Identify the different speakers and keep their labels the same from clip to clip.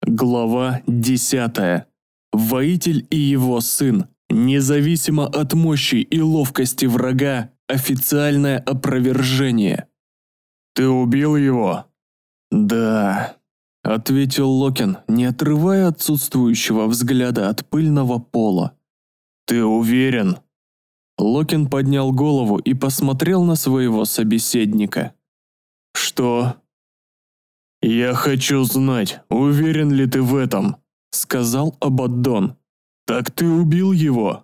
Speaker 1: Глава 10. Воитель и его сын. Независимо от мощи и ловкости врага, официальное опровержение. «Ты убил его?» «Да», — ответил Локин, не отрывая отсутствующего взгляда от пыльного пола. «Ты уверен?» Локин поднял голову и посмотрел на своего собеседника. «Что?» «Я хочу знать, уверен ли ты в этом», — сказал Абаддон. «Так ты убил его?»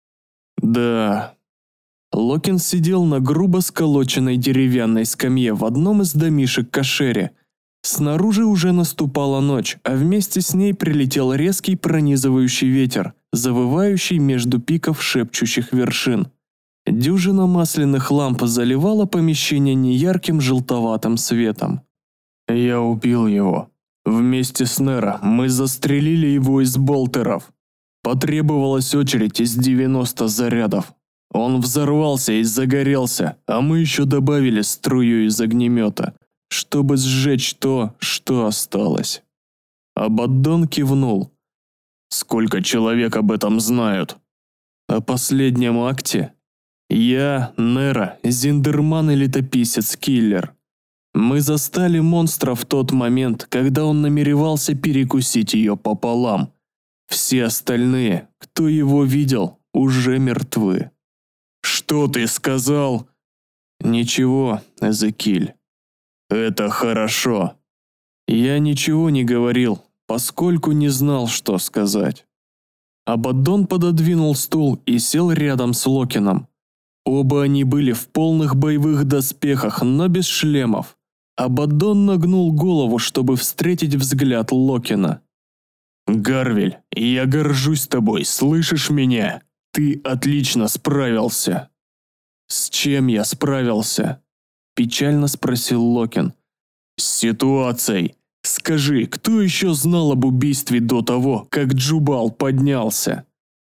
Speaker 1: «Да». Локин сидел на грубо сколоченной деревянной скамье в одном из домишек Кашери. Снаружи уже наступала ночь, а вместе с ней прилетел резкий пронизывающий ветер, завывающий между пиков шепчущих вершин. Дюжина масляных ламп заливала помещение неярким желтоватым светом. «Я убил его. Вместе с Неро мы застрелили его из болтеров. Потребовалась очередь из 90 зарядов. Он взорвался и загорелся, а мы еще добавили струю из огнемета, чтобы сжечь то, что осталось». Абаддон кивнул. «Сколько человек об этом знают?» «О последнем акте? Я, Неро, Зиндерман и летописец-киллер. Мы застали монстра в тот момент, когда он намеревался перекусить ее пополам. Все остальные, кто его видел, уже мертвы». «Что ты сказал?» «Ничего, Эзекиль». «Это хорошо». Я ничего не говорил, поскольку не знал, что сказать. Абаддон пододвинул стул и сел рядом с Локином. Оба они были в полных боевых доспехах, но без шлемов. Абаддон нагнул голову, чтобы встретить взгляд Локина. «Гарвель, я горжусь тобой, слышишь меня? Ты отлично справился». «С чем я справился?» – печально спросил Локин. «С ситуацией. Скажи, кто еще знал об убийстве до того, как Джубал поднялся?»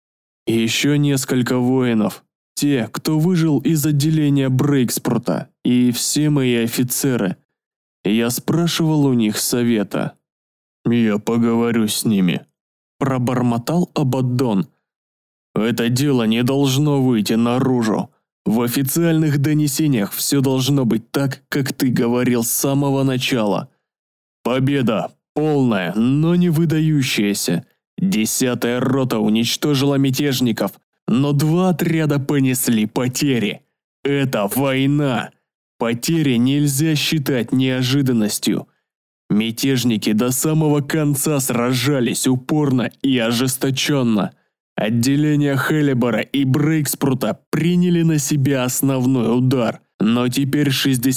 Speaker 1: «Еще несколько воинов. Те, кто выжил из отделения Брейкспрута, и все мои офицеры. Я спрашивал у них совета». «Я поговорю с ними», – пробормотал Абаддон. «Это дело не должно выйти наружу. В официальных донесениях все должно быть так, как ты говорил с самого начала. Победа полная, но не выдающаяся. 10-я рота уничтожила мятежников, но 2 отряда понесли потери. Это война. Потери нельзя считать неожиданностью. Мятежники до самого конца сражались упорно и ожесточенно. Отделения Хелибора и Брейкспрута приняли на себя основной удар, но теперь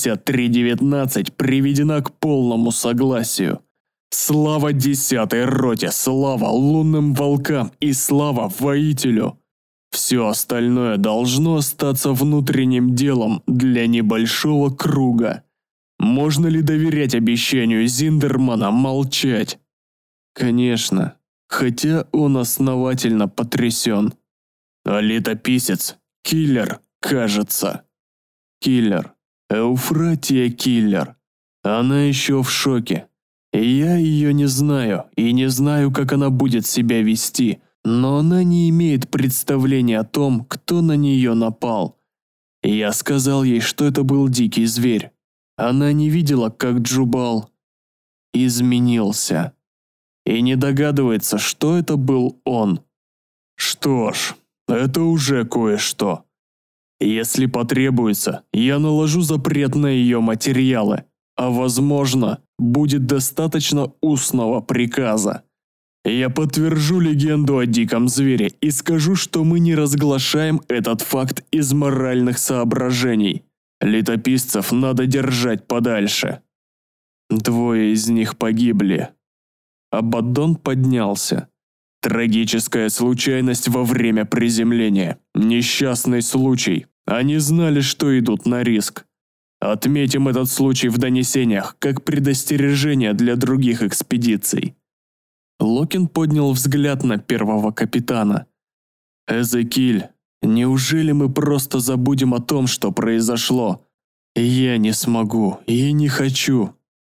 Speaker 1: 63-19 приведена к полному согласию. Слава 10-й роте, слава лунным волкам и слава воителю. Все остальное должно остаться внутренним делом для небольшого круга. Можно ли доверять обещанию Зиндермана молчать? Конечно, хотя он основательно потрясен. А летописец, киллер, кажется. Киллер, Эуфратия киллер. Она еще в шоке. Я ее не знаю и не знаю, как она будет себя вести, но она не имеет представления о том, кто на нее напал. Я сказал ей, что это был дикий зверь. Она не видела, как Джубал изменился. И не догадывается, что это был он. Что ж, это уже кое-что. Если потребуется, я наложу запрет на ее материалы, а возможно, будет достаточно устного приказа. Я подтвержу легенду о диком звере и скажу, что мы не разглашаем этот факт из моральных соображений. Летописцев надо держать подальше. 2 из них погибли. Абаддон поднялся. Трагическая случайность во время приземления. Несчастный случай. Они знали, что идут на риск. Отметим этот случай в донесениях, как предостережение для других экспедиций. Локин поднял взгляд на первого капитана. «Эзекиль, неужели мы просто забудем о том, что произошло? Я не смогу и не хочу».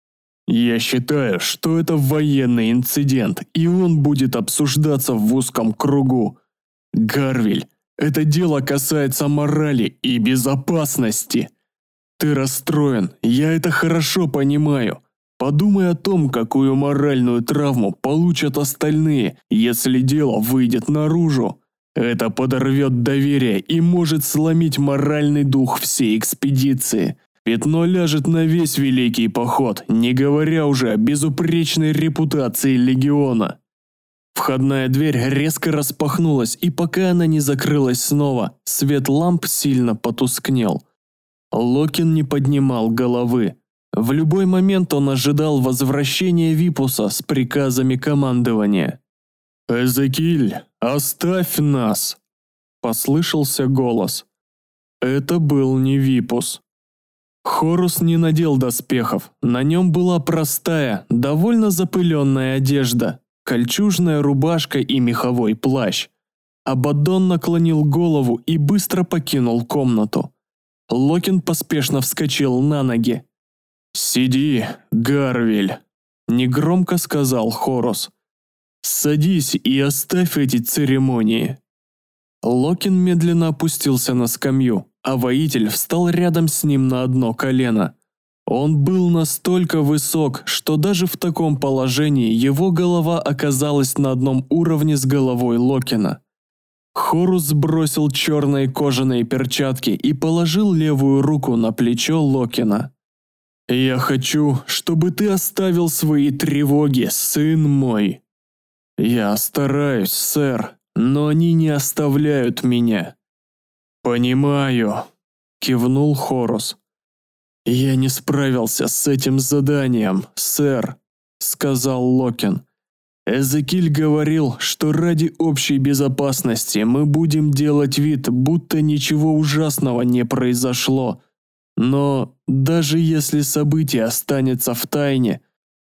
Speaker 1: Я считаю, что это военный инцидент, и он будет обсуждаться в узком кругу. Гарвиль, это дело касается морали и безопасности. Ты расстроен, я это хорошо понимаю. Подумай о том, какую моральную травму получат остальные, если дело выйдет наружу. Это подорвет доверие и может сломить моральный дух всей экспедиции. Пятно ляжет на весь Великий Поход, не говоря уже о безупречной репутации Легиона. Входная дверь резко распахнулась, и пока она не закрылась снова, свет ламп сильно потускнел. Локин не поднимал головы. В любой момент он ожидал возвращения Випуса с приказами командования. «Эзекиль, оставь нас!» – послышался голос. Это был не Випус. Хорус не надел доспехов, на нем была простая, довольно запыленная одежда, кольчужная рубашка и меховой плащ. Абаддон наклонил голову и быстро покинул комнату. Локин поспешно вскочил на ноги. «Сиди, Гарвиль», – негромко сказал Хорус. «Садись и оставь эти церемонии». Локин медленно опустился на скамью, а воитель встал рядом с ним на одно колено. Он был настолько высок, что даже в таком положении его голова оказалась на одном уровне с головой Локина. Хорус сбросил черные кожаные перчатки и положил левую руку на плечо Локина. «Я хочу, чтобы ты оставил свои тревоги, сын мой». «Я стараюсь, сэр, но они не оставляют меня». «Понимаю», – кивнул Хорус. «Я не справился с этим заданием, сэр», – сказал Локин. «Эзекиль говорил, что ради общей безопасности мы будем делать вид, будто ничего ужасного не произошло. Но даже если событие останется в тайне,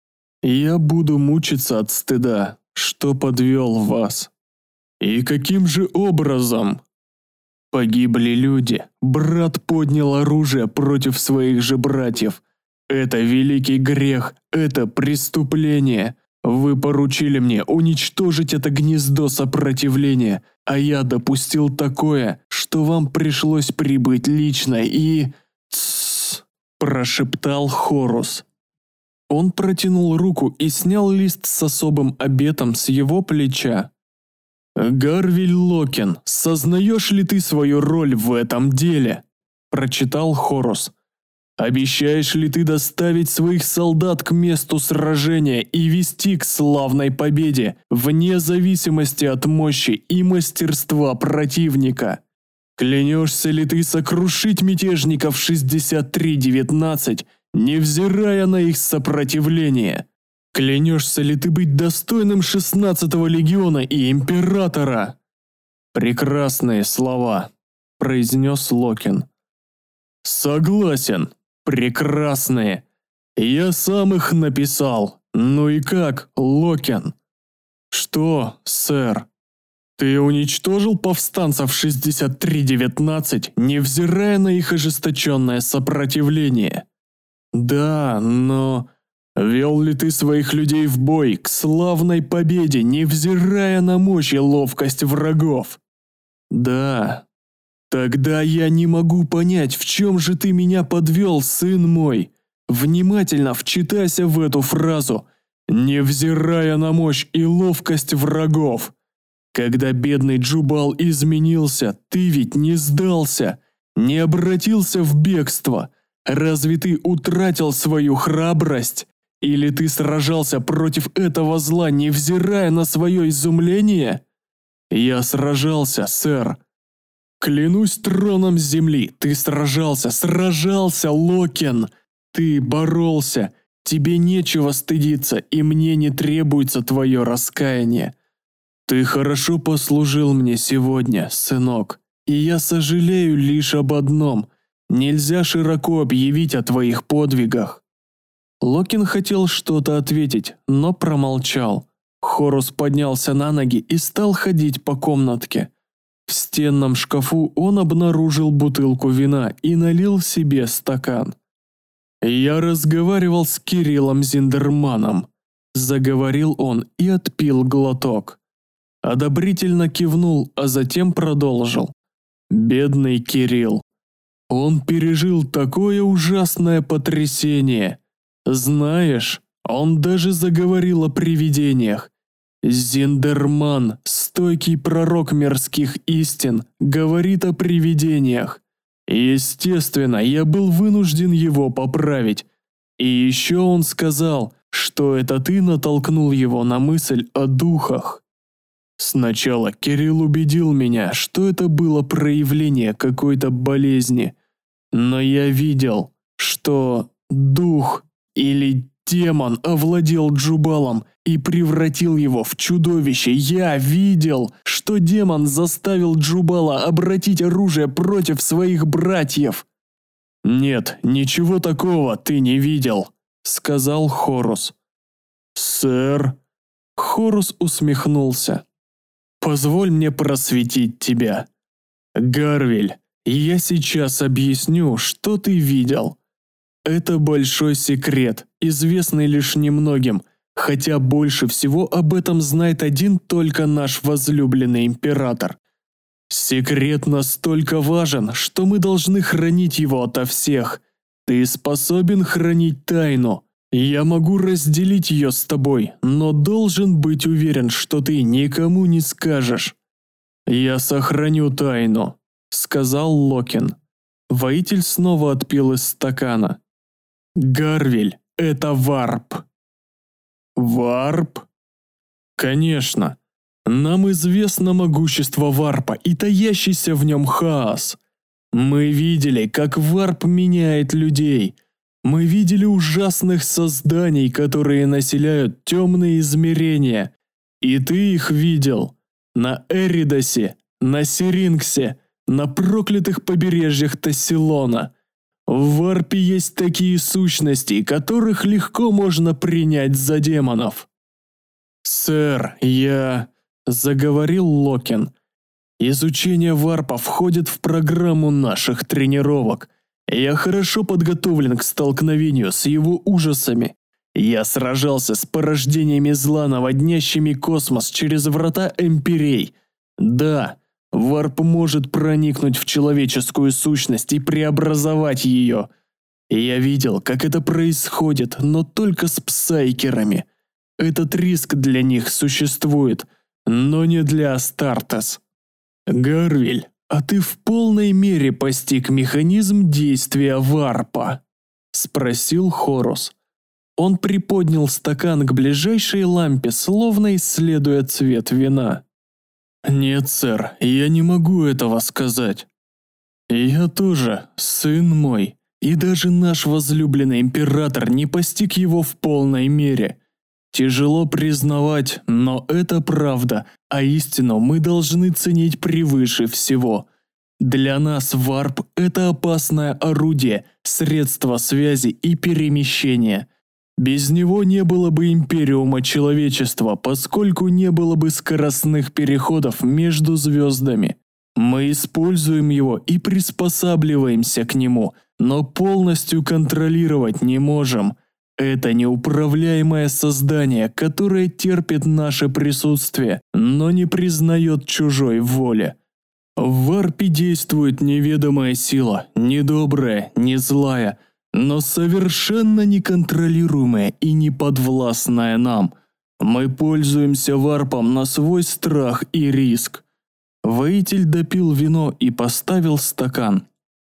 Speaker 1: я буду мучиться от стыда, что подвел вас». «И каким же образом?» «Погибли люди, брат поднял оружие против своих же братьев. Это великий грех, это преступление. Вы поручили мне уничтожить это гнездо сопротивления, а я допустил такое, что вам пришлось прибыть лично и...» «Тссс», – прошептал Хорус. Он протянул руку и снял лист с особым обетом с его плеча. «Гарвиль Локин, сознаешь ли ты свою роль в этом деле?» – прочитал Хорус. «Обещаешь ли ты доставить своих солдат к месту сражения и вести к славной победе, вне зависимости от мощи и мастерства противника? Клянешься ли ты сокрушить мятежников 63-19, невзирая на их сопротивление? Клянешься ли ты быть достойным 16-го легиона и императора?» «Прекрасные слова», – произнес Локин. «Согласен, прекрасные. Я сам их написал. Ну и как, Локин?» «Что, сэр? Ты уничтожил повстанцев 63-19, невзирая на их ожесточенное сопротивление?» «Да, но... Вел ли ты своих людей в бой к славной победе, невзирая на мощь и ловкость врагов?» «Да». «Тогда я не могу понять, в чем же ты меня подвел, сын мой. Внимательно вчитайся в эту фразу, невзирая на мощь и ловкость врагов. Когда бедный Джубал изменился, ты ведь не сдался, не обратился в бегство. Разве ты утратил свою храбрость? Или ты сражался против этого зла, невзирая на свое изумление?» «Я сражался, сэр. Клянусь троном земли, ты сражался, Локин. Ты боролся, тебе нечего стыдиться, и мне не требуется твое раскаяние. Ты хорошо послужил мне сегодня, сынок, и я сожалею лишь об одном. Нельзя широко объявить о твоих подвигах». Локин хотел что-то ответить, но промолчал. Хорус поднялся на ноги и стал ходить по комнатке. В стенном шкафу он обнаружил бутылку вина и налил себе стакан. «Я разговаривал с Кириллом Зиндерманом», – заговорил он и отпил глоток. Одобрительно кивнул, а затем продолжил. «Бедный Кирилл. Он пережил такое ужасное потрясение. Знаешь, он даже заговорил о привидениях. Зиндерман, стойкий пророк мирских истин, говорит о привидениях. Естественно, я был вынужден его поправить. И еще он сказал, что это ты натолкнул его на мысль о духах. Сначала Кирилл убедил меня, что это было проявление какой-то болезни. Но я видел, что дух или демон овладел Джубалом и превратил его в чудовище. Я видел, что демон заставил Джубала обратить оружие против своих братьев. «Нет, ничего такого ты не видел», — сказал Хорус. «Сэр», — Хорус усмехнулся. «Позволь мне просветить тебя. Гарвиль, я сейчас объясню, что ты видел. Это большой секрет, известный лишь немногим, хотя больше всего об этом знает один только наш возлюбленный император. Секрет настолько важен, что мы должны хранить его ото всех. Ты способен хранить тайну. Я могу разделить ее с тобой, но должен быть уверен, что ты никому не скажешь». «Я сохраню тайну», — сказал Локин. Воитель снова отпил из стакана. «Гарвиль, это варп». «Варп?» «Конечно. Нам известно могущество варпа и таящийся в нем хаос. Мы видели, как варп меняет людей. Мы видели ужасных созданий, которые населяют темные измерения. И ты их видел. На Эридосе, на Сирингсе, на проклятых побережьях Тассилона. В варпе есть такие сущности, которых легко можно принять за демонов». «Сэр, я...» – заговорил Локин. «Изучение варпа входит в программу наших тренировок. Я хорошо подготовлен к столкновению с его ужасами. Я сражался с порождениями зла, наводнящими космос через врата Эмпирей. Да, варп может проникнуть в человеческую сущность и преобразовать ее. Я видел, как это происходит, но только с псайкерами. Этот риск для них существует, но не для Астартес. Гарвиль, а ты в полной мере постиг механизм действия варпа?» – спросил Хорус. Он приподнял стакан к ближайшей лампе, словно исследуя цвет вина. «Нет, сэр, я не могу этого сказать. Я тоже, сын мой, и даже наш возлюбленный император не постиг его в полной мере. Тяжело признавать, но это правда, а истину мы должны ценить превыше всего. Для нас варп – это опасное орудие, средство связи и перемещения. Без него не было бы империума человечества, поскольку не было бы скоростных переходов между звездами. Мы используем его и приспосабливаемся к нему, но полностью контролировать не можем. Это неуправляемое создание, которое терпит наше присутствие, но не признает чужой воли. В варпе действует неведомая сила, не добрая, не злая, но совершенно неконтролируемая и неподвластная нам. Мы пользуемся варпом на свой страх и риск». Воитель допил вино и поставил стакан.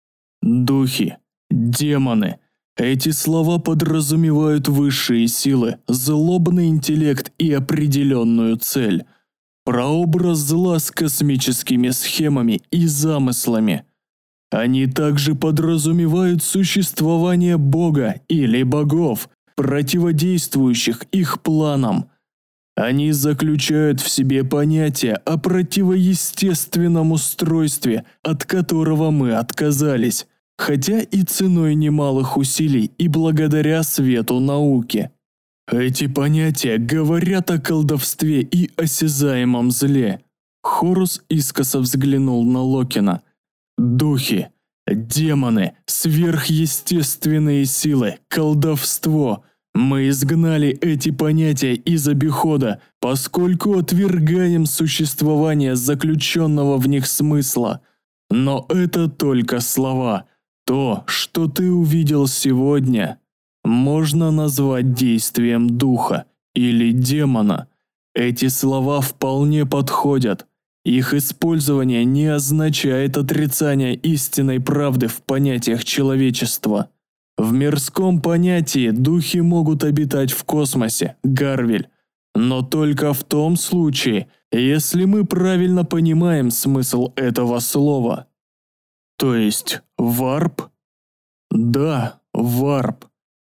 Speaker 1: «Духи, демоны. Эти слова подразумевают высшие силы, злобный интеллект и определенную цель. Прообраз зла с космическими схемами и замыслами. Они также подразумевают существование Бога или богов, противодействующих их планам. Они заключают в себе понятие о противоестественном устройстве, от которого мы отказались, хотя и ценой немалых усилий и благодаря свету науки. Эти понятия говорят о колдовстве и осязаемом зле». Хорус искоса взглянул на Локина. «Духи. Демоны, сверхъестественные силы, колдовство. Мы изгнали эти понятия из обихода, поскольку отвергаем существование заключенного в них смысла. Но это только слова. То, что ты увидел сегодня, можно назвать действием духа или демона. Эти слова вполне подходят. Их использование не означает отрицание истинной правды в понятиях человечества. В мирском понятии духи могут обитать в космосе, Гарвель, но только в том случае, если мы правильно понимаем смысл этого слова. То есть варп? Да, варп.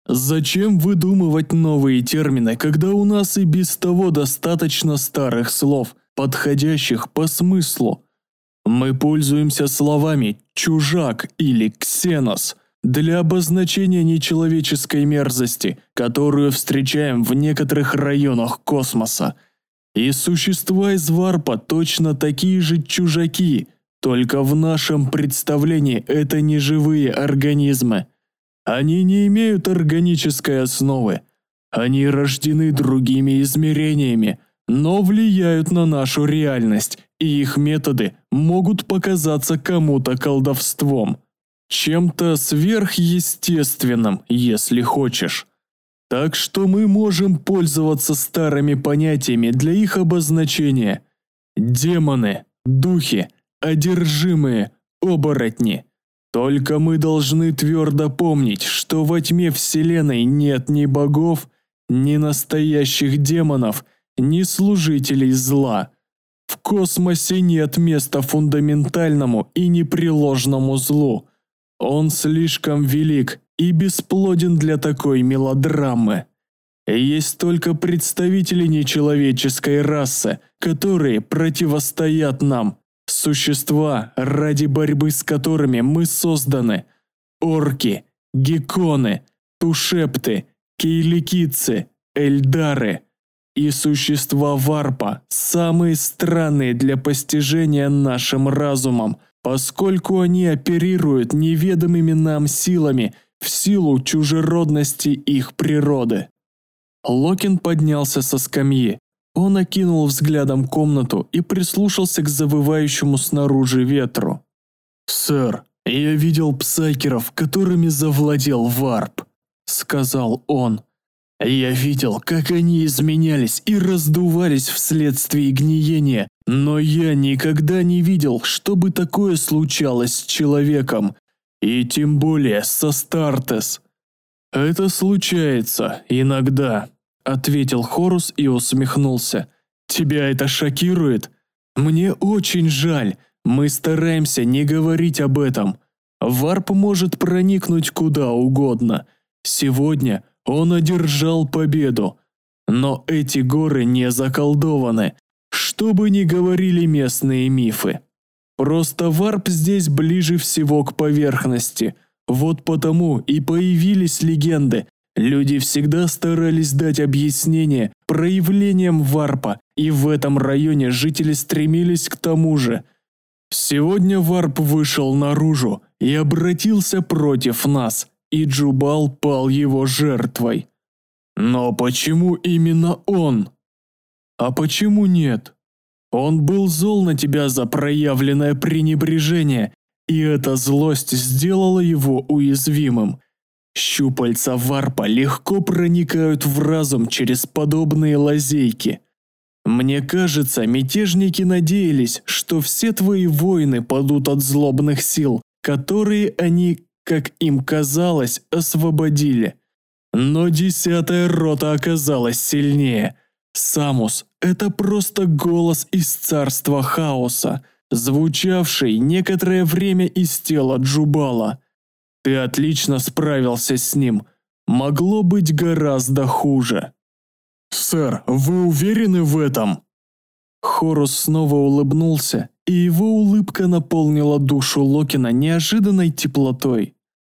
Speaker 1: Зачем выдумывать новые термины, когда у нас и без того достаточно старых слов, подходящих по смыслу? Мы пользуемся словами «чужак» или «ксенос» для обозначения нечеловеческой мерзости, которую встречаем в некоторых районах космоса. И существа из варпа точно такие же чужаки, только в нашем представлении это не живые организмы. Они не имеют органической основы. Они рождены другими измерениями, но влияют на нашу реальность, и их методы могут показаться кому-то колдовством. Чем-то сверхъестественным, если хочешь. Так что мы можем пользоваться старыми понятиями для их обозначения. Демоны, духи, одержимые, оборотни. Только мы должны твердо помнить, что во тьме Вселенной нет ни богов, ни настоящих демонов, ни служителей зла. В космосе нет места фундаментальному и непреложному злу. Он слишком велик и бесплоден для такой мелодрамы. Есть только представители нечеловеческой расы, которые противостоят нам. Существа, ради борьбы с которыми мы созданы. Орки, гекконы, тушепты, кейликийцы, эльдары. И существа варпа, самые странные для постижения нашим разумом, поскольку они оперируют неведомыми нам силами в силу чужеродности их природы. Локин поднялся со скамьи. Он окинул взглядом комнату и прислушался к завывающему снаружи ветру. «Сэр, я видел псайкеров, которыми завладел варп», — сказал он. «Я видел, как они изменялись и раздувались вследствие гниения, но я никогда не видел, чтобы такое случалось с человеком, и тем более со Стартес». «Это случается иногда», — ответил Хорус и усмехнулся. «Тебя это шокирует? Мне очень жаль, мы стараемся не говорить об этом. Варп может проникнуть куда угодно. Сегодня он одержал победу. Но эти горы не заколдованы, что бы ни говорили местные мифы. Просто варп здесь ближе всего к поверхности. Вот потому и появились легенды. Люди всегда старались дать объяснение проявлениям варпа, и в этом районе жители стремились к тому же. Сегодня варп вышел наружу и обратился против нас, и Джубал пал его жертвой. Но почему именно он? А почему нет? Он был зол на тебя за проявленное пренебрежение, и эта злость сделала его уязвимым. Щупальца варпа легко проникают в разум через подобные лазейки. Мне кажется, мятежники надеялись, что все твои воины падут от злобных сил, которые они, как им казалось, освободили. Но 10-я рота оказалась сильнее. Самус – это просто голос из царства хаоса, звучавший некоторое время из тела Джубала. Ты отлично справился с ним. Могло быть гораздо хуже. Сэр, вы уверены в этом? Хорус снова улыбнулся, и его улыбка наполнила душу Локина неожиданной теплотой.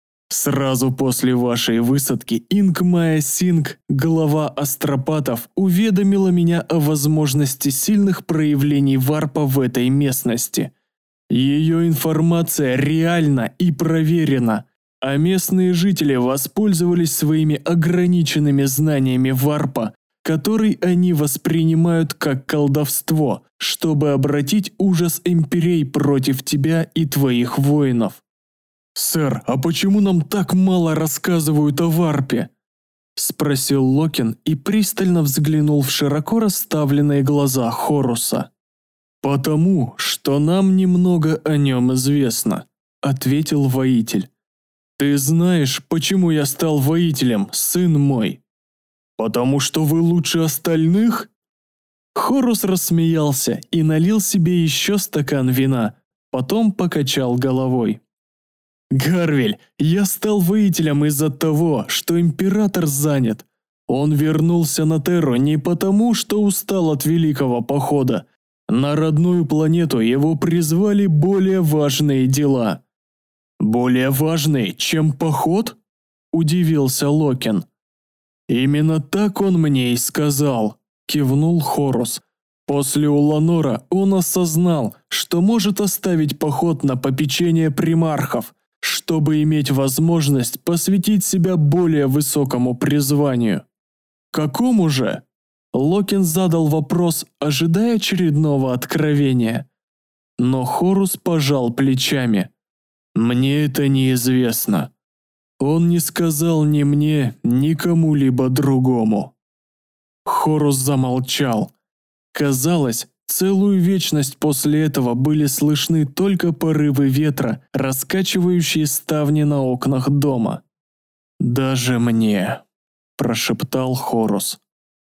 Speaker 1: Сразу после вашей высадки Инг-Майя Синг, глава астропатов, уведомила меня о возможности сильных проявлений варпа в этой местности. Ее информация реальна и проверена, а местные жители воспользовались своими ограниченными знаниями варпа, который они воспринимают как колдовство, чтобы обратить ужас империй против тебя и твоих воинов. «Сэр, а почему нам так мало рассказывают о варпе?» – спросил Локин и пристально взглянул в широко расставленные глаза Хоруса. «Потому что нам немного о нем известно», – ответил воитель. «Ты знаешь, почему я стал воителем, сын мой?» «Потому что вы лучше остальных?» Хорус рассмеялся и налил себе еще стакан вина, потом покачал головой. «Гарвель, я стал воителем из-за того, что император занят. Он вернулся на Терру не потому, что устал от великого похода. На родную планету его призвали более важные дела». «Более важные, чем поход?» – удивился Локин. «Именно так он мне и сказал», – кивнул Хорус. «После Уланора он осознал, что может оставить поход на попечение примархов, чтобы иметь возможность посвятить себя более высокому призванию». «Какому же?» Локин задал вопрос, ожидая очередного откровения. Но Хорус пожал плечами. «Мне это неизвестно. Он не сказал ни мне, ни кому-либо другому». Хорус замолчал. Казалось, целую вечность после этого были слышны только порывы ветра, раскачивающие ставни на окнах дома. «Даже мне», – прошептал Хорус.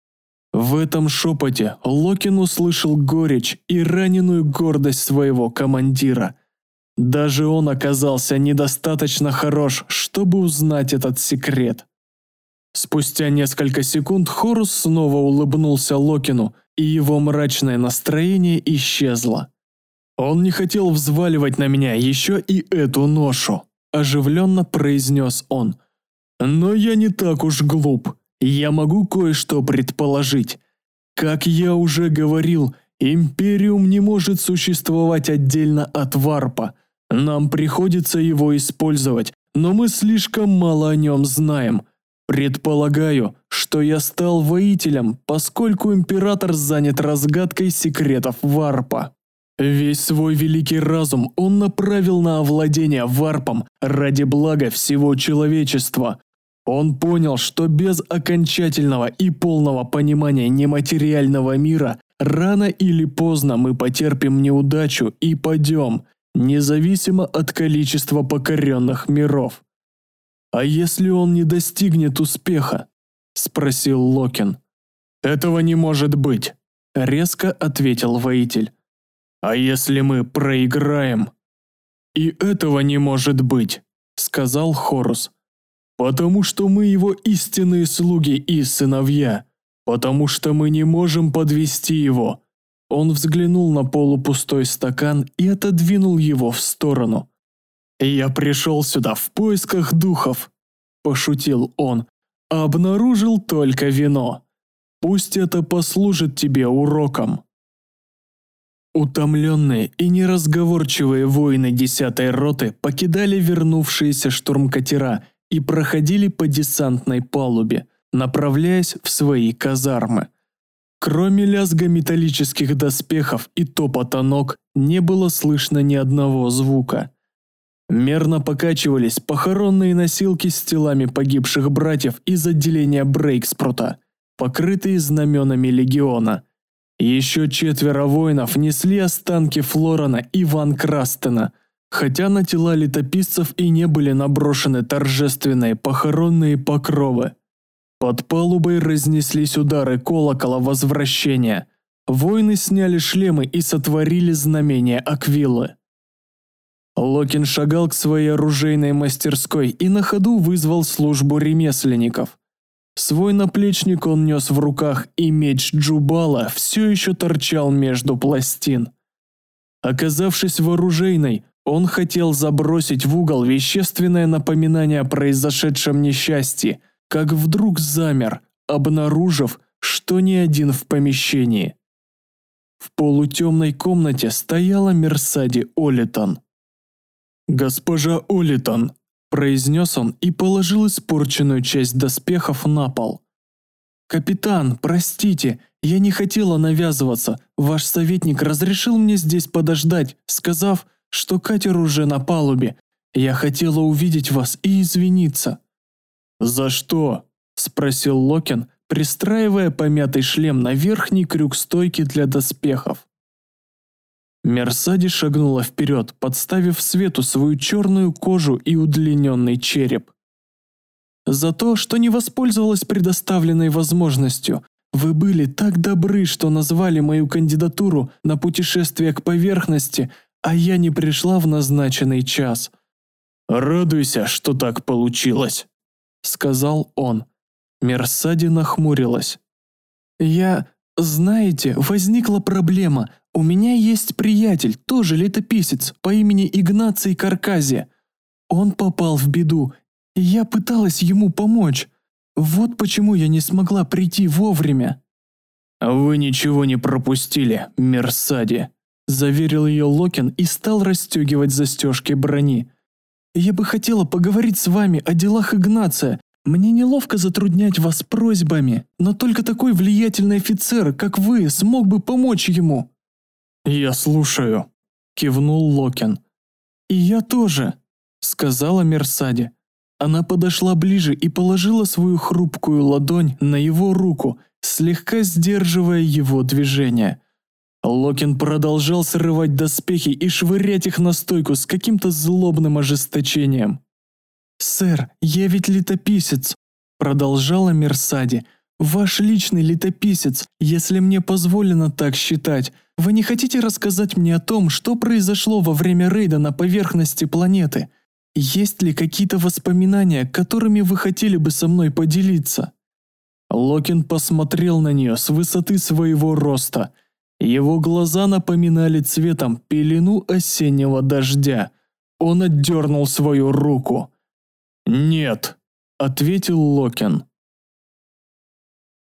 Speaker 1: В этом шепоте Локин услышал горечь и раненую гордость своего командира. Даже он оказался недостаточно хорош, чтобы узнать этот секрет. Спустя несколько секунд Хорус снова улыбнулся Локину, и его мрачное настроение исчезло. «Он не хотел взваливать на меня еще и эту ношу», – оживленно произнес он. «Но я не так уж глуп. Я могу кое-что предположить. Как я уже говорил, Империум не может существовать отдельно от варпа. Нам приходится его использовать, но мы слишком мало о нем знаем. Предполагаю, что я стал воителем, поскольку император занят разгадкой секретов варпа. Весь свой великий разум он направил на овладение варпом ради блага всего человечества. Он понял, что без окончательного и полного понимания нематериального мира рано или поздно мы потерпим неудачу и падем, независимо от количества покоренных миров. «А если он не достигнет успеха?» – спросил Локин. «Этого не может быть», – резко ответил воитель. «А если мы проиграем?» «И этого не может быть», – сказал Хорус. «Потому что мы его истинные слуги и сыновья, потому что мы не можем подвести его». Он взглянул на полупустой стакан и отодвинул его в сторону. «Я пришел сюда в поисках духов», – пошутил он, – «а обнаружил только вино. Пусть это послужит тебе уроком». Утомленные и неразговорчивые воины 10-й роты покидали вернувшиеся штурмкатера и проходили по десантной палубе, направляясь в свои казармы. Кроме лязга металлических доспехов и топота ног, не было слышно ни одного звука. Мерно покачивались похоронные носилки с телами погибших братьев из отделения Брейкспрута, покрытые знаменами легиона. Еще 4 воинов несли останки Флорана и Ван Крастена, хотя на тела летописцев и не были наброшены торжественные похоронные покровы. Под палубой разнеслись удары колокола возвращения. Воины сняли шлемы и сотворили знамение Аквилы. Локин шагал к своей оружейной мастерской и на ходу вызвал службу ремесленников. Свой наплечник он нес в руках, и меч Джубала все еще торчал между пластин. Оказавшись в оружейной, он хотел забросить в угол вещественное напоминание о произошедшем несчастье, как вдруг замер, обнаружив, что не один в помещении. В полутемной комнате стояла Мерсади Олитон. «Госпожа Олитон», – произнес он и положил испорченную часть доспехов на пол. «Капитан, простите, я не хотела навязываться. Ваш советник разрешил мне здесь подождать, сказав, что катер уже на палубе. Я хотела увидеть вас и извиниться». «За что?» – спросил Локин, пристраивая помятый шлем на верхний крюк стойки для доспехов. Мерсади шагнула вперед, подставив свету свою черную кожу и удлиненный череп. «За то, что не воспользовалась предоставленной возможностью. Вы были так добры, что назвали мою кандидатуру на путешествие к поверхности, а я не пришла в назначенный час». «Радуйся, что так получилось», – сказал он. Мерсади нахмурилась. Знаете, возникла проблема. У меня есть приятель, тоже летописец, по имени Игнаций Каркази. Он попал в беду, и я пыталась ему помочь. Вот почему я не смогла прийти вовремя». «Вы ничего не пропустили, Мерсади», – заверил ее Локин и стал расстегивать застежки брони. «Я бы хотела поговорить с вами о делах Игнация. Мне неловко затруднять вас просьбами, но только такой влиятельный офицер, как вы, смог бы помочь ему». «Я слушаю», – кивнул Локин. «И я тоже», – сказала Мерсади. Она подошла ближе и положила свою хрупкую ладонь на его руку, слегка сдерживая его движение. Локин продолжал срывать доспехи и швырять их на стойку с каким-то злобным ожесточением. «Сэр, я ведь летописец», – продолжала Мерсади. «Ваш личный летописец, если мне позволено так считать. Вы не хотите рассказать мне о том, что произошло во время рейда на поверхности планеты? Есть ли какие-то воспоминания, которыми вы хотели бы со мной поделиться?» Локин посмотрел на нее с высоты своего роста. Его глаза напоминали цветом пелену осеннего дождя. Он отдернул свою руку. «Нет», – ответил Локин.